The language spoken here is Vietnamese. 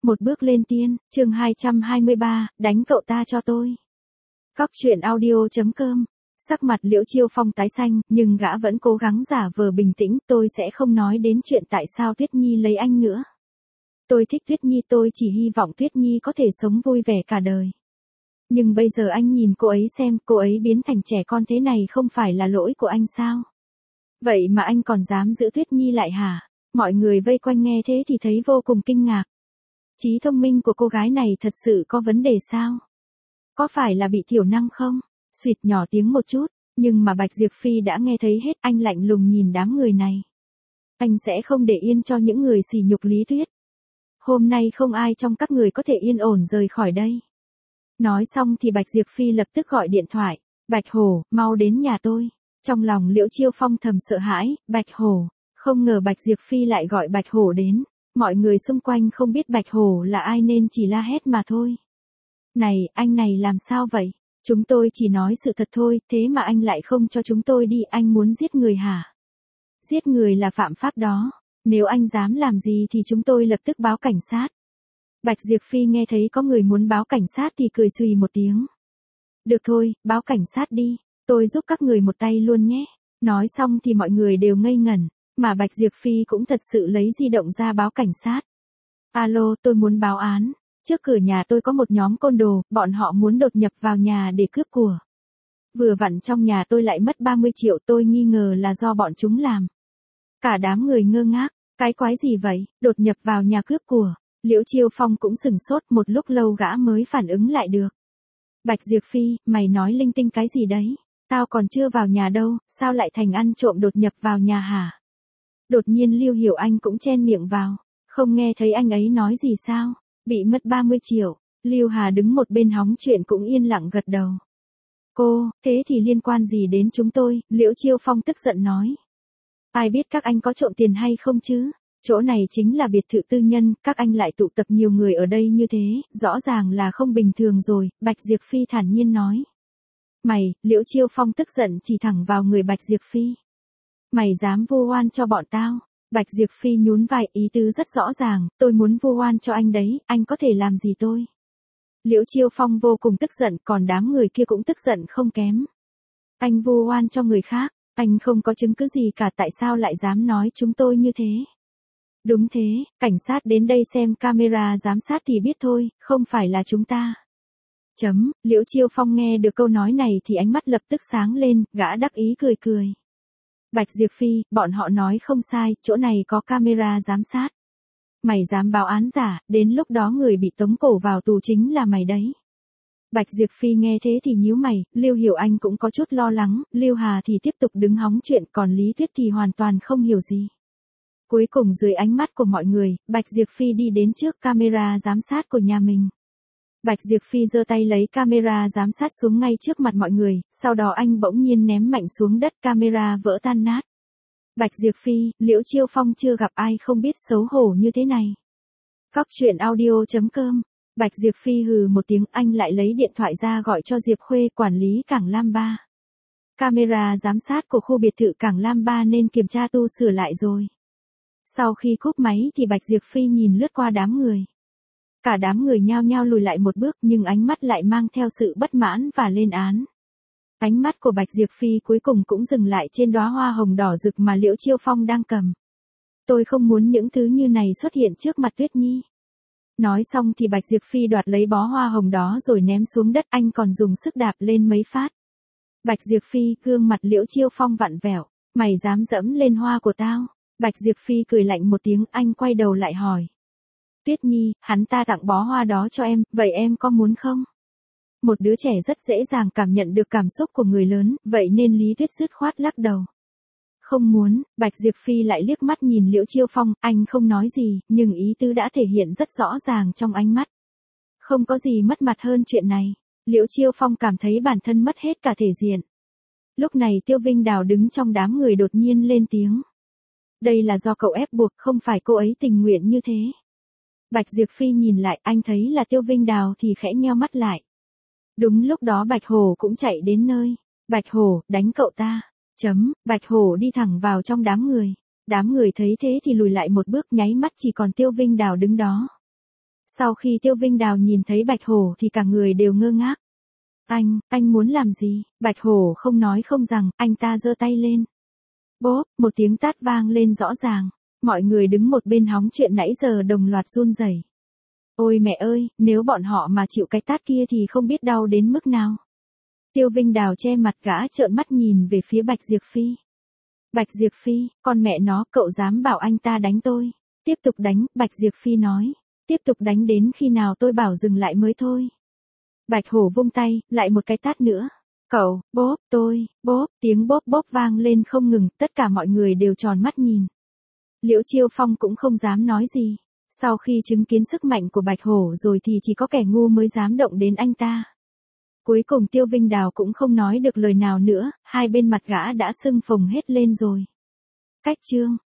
Một bước lên tiên, chương 223, đánh cậu ta cho tôi. Cóc truyện audio.com. Sắc mặt Liễu Chiêu Phong tái xanh, nhưng gã vẫn cố gắng giả vờ bình tĩnh, tôi sẽ không nói đến chuyện tại sao Tuyết Nhi lấy anh nữa. Tôi thích Tuyết Nhi, tôi chỉ hy vọng Tuyết Nhi có thể sống vui vẻ cả đời. Nhưng bây giờ anh nhìn cô ấy xem, cô ấy biến thành trẻ con thế này không phải là lỗi của anh sao? Vậy mà anh còn dám giữ Tuyết Nhi lại hả? Mọi người vây quanh nghe thế thì thấy vô cùng kinh ngạc. Trí thông minh của cô gái này thật sự có vấn đề sao? Có phải là bị thiểu năng không? Xuyệt nhỏ tiếng một chút, nhưng mà Bạch Diệp Phi đã nghe thấy hết, anh lạnh lùng nhìn đám người này. Anh sẽ không để yên cho những người sỉ nhục Lý Tuyết. Hôm nay không ai trong các người có thể yên ổn rời khỏi đây. Nói xong thì Bạch Diệp Phi lập tức gọi điện thoại. Bạch Hổ, mau đến nhà tôi. Trong lòng Liễu Chiêu Phong thầm sợ hãi, Bạch Hổ. Không ngờ Bạch Diệp Phi lại gọi Bạch Hổ đến. Mọi người xung quanh không biết Bạch Hổ là ai nên chỉ la hét mà thôi. Này, anh này làm sao vậy? Chúng tôi chỉ nói sự thật thôi, thế mà anh lại không cho chúng tôi đi, anh muốn giết người hả? Giết người là phạm pháp đó. Nếu anh dám làm gì thì chúng tôi lập tức báo cảnh sát. Bạch Diệp Phi nghe thấy có người muốn báo cảnh sát thì cười xùy một tiếng. Được thôi, báo cảnh sát đi, tôi giúp các người một tay luôn nhé. Nói xong thì mọi người đều ngây ngẩn, mà Bạch Diệp Phi cũng thật sự lấy di động ra báo cảnh sát. Alo, tôi muốn báo án. Trước cửa nhà tôi có một nhóm côn đồ, bọn họ muốn đột nhập vào nhà để cướp của. Vừa vặn trong nhà tôi lại mất 30 triệu, tôi nghi ngờ là do bọn chúng làm. Cả đám người ngơ ngác, cái quái gì vậy, đột nhập vào nhà cướp của. Liễu Chiêu Phong cũng sửng sốt, một lúc lâu gã mới phản ứng lại được. Bạch Diệp Phi, mày nói linh tinh cái gì đấy? Tao còn chưa vào nhà đâu, sao lại thành ăn trộm đột nhập vào nhà hả? Đột nhiên Lưu Hiểu Anh cũng chen miệng vào. Không nghe thấy anh ấy nói gì sao? Bị mất 30 triệu. Lưu Hà đứng một bên hóng chuyện cũng yên lặng gật đầu. Cô, thế thì liên quan gì đến chúng tôi? Liễu Chiêu Phong tức giận nói. Ai biết các anh có trộm tiền hay không chứ? Chỗ này chính là biệt thự tư nhân, các anh lại tụ tập nhiều người ở đây như thế, rõ ràng là không bình thường rồi, Bạch Diệp Phi thản nhiên nói. Mày, Liễu Chiêu Phong tức giận chỉ thẳng vào người Bạch Diệp Phi. Mày dám vu oan cho bọn tao? Bạch Diệp Phi nhún vai, ý tứ rất rõ ràng, tôi muốn vu oan cho anh đấy, anh có thể làm gì tôi? Liễu Chiêu Phong vô cùng tức giận, còn đám người kia cũng tức giận không kém. Anh vu oan cho người khác, anh không có chứng cứ gì cả, tại sao lại dám nói chúng tôi như thế? Đúng thế, cảnh sát đến đây xem camera giám sát thì biết thôi, không phải là chúng ta. Liễu Chiêu Phong nghe được câu nói này thì ánh mắt lập tức sáng lên, gã đắc ý cười cười. Bạch Diệp Phi, bọn họ nói không sai, chỗ này có camera giám sát. Mày dám báo án giả, đến lúc đó người bị tống cổ vào tù chính là mày đấy. Bạch Diệp Phi nghe thế thì nhíu mày, Lưu Hiểu Anh cũng có chút lo lắng, Lưu Hà thì tiếp tục đứng hóng chuyện, còn Lý Tuyết thì hoàn toàn không hiểu gì. Cuối cùng dưới ánh mắt của mọi người, Bạch Diệp Phi đi đến trước camera giám sát của nhà mình. Bạch Diệp Phi giơ tay lấy camera giám sát xuống ngay trước mặt mọi người, sau đó anh bỗng nhiên ném mạnh xuống đất, camera vỡ tan nát. Bạch Diệp Phi, Liễu Chiêu Phong chưa gặp ai không biết xấu hổ như thế này. Cóc truyện audio.com. Bạch Diệp Phi hừ một tiếng, anh lại lấy điện thoại ra gọi cho Diệp Khuê, quản lý Cảng Lam 3. Camera giám sát của khu biệt thự Cảng Lam 3 nên kiểm tra tu sửa lại rồi. Sau khi cúp máy thì Bạch Diệp Phi nhìn lướt qua đám người. Cả đám người nhao nhao lùi lại một bước, nhưng ánh mắt lại mang theo sự bất mãn và lên án. Ánh mắt của Bạch Diệp Phi cuối cùng cũng dừng lại trên đóa hoa hồng đỏ rực mà Liễu Chiêu Phong đang cầm. Tôi không muốn những thứ như này xuất hiện trước mặt Tuyết Nhi. Nói xong thì Bạch Diệp Phi đoạt lấy bó hoa hồng đó rồi ném xuống đất, anh còn dùng sức đạp lên mấy phát. Bạch Diệp Phi, gương mặt Liễu Chiêu Phong vặn vẹo. Mày dám dẫm lên hoa của tao? Bạch Diệp Phi cười lạnh một tiếng, anh quay đầu lại hỏi. Tuyết Nhi, hắn ta tặng bó hoa đó cho em, vậy em có muốn không? Một đứa trẻ rất dễ dàng cảm nhận được cảm xúc của người lớn, vậy nên Lý Tuyết dứt khoát lắc đầu. Không muốn, Bạch Diệp Phi lại liếc mắt nhìn Liễu Chiêu Phong, anh không nói gì, nhưng ý tứ đã thể hiện rất rõ ràng trong ánh mắt. Không có gì mất mặt hơn chuyện này. Liễu Chiêu Phong cảm thấy bản thân mất hết cả thể diện. Lúc này Tiêu Vinh Đào đứng trong đám người đột nhiên lên tiếng. Đây là do cậu ép buộc, không phải cô ấy tình nguyện như thế. Bạch Diệp Phi nhìn lại, anh thấy là Tiêu Vinh Đào thì khẽ nheo mắt lại. Đúng lúc đó Bạch Hổ cũng chạy đến nơi. Bạch Hổ, đánh cậu ta. Bạch Hổ đi thẳng vào trong đám người. Đám người thấy thế thì lùi lại một bước, nháy mắt chỉ còn Tiêu Vinh Đào đứng đó. Sau khi Tiêu Vinh Đào nhìn thấy Bạch Hổ thì cả người đều ngơ ngác. Anh muốn làm gì? Bạch Hổ không nói không rằng, anh ta giơ tay lên. Bốp, một tiếng tát vang lên rõ ràng. Mọi người đứng một bên hóng chuyện nãy giờ đồng loạt run rẩy. Ôi mẹ ơi, nếu bọn họ mà chịu cái tát kia thì không biết đau đến mức nào. Tiêu Vinh Đào che mặt gã trợn mắt nhìn về phía Bạch Diệp Phi. Bạch Diệp Phi, con mẹ nó, cậu dám bảo anh ta đánh tôi. Tiếp tục đánh, Bạch Diệp Phi nói. Tiếp tục đánh đến khi nào tôi bảo dừng lại mới thôi. Bạch Hổ vung tay, lại một cái tát nữa. Cậu, bốp, tôi, bốp, tiếng bốp bốp vang lên không ngừng, tất cả mọi người đều tròn mắt nhìn. Liễu Chiêu Phong cũng không dám nói gì. Sau khi chứng kiến sức mạnh của Bạch Hổ rồi thì chỉ có kẻ ngu mới dám động đến anh ta. Cuối cùng Tiêu Vinh Đào cũng không nói được lời nào nữa, hai bên mặt gã đã sưng phồng hết lên rồi. Cách chương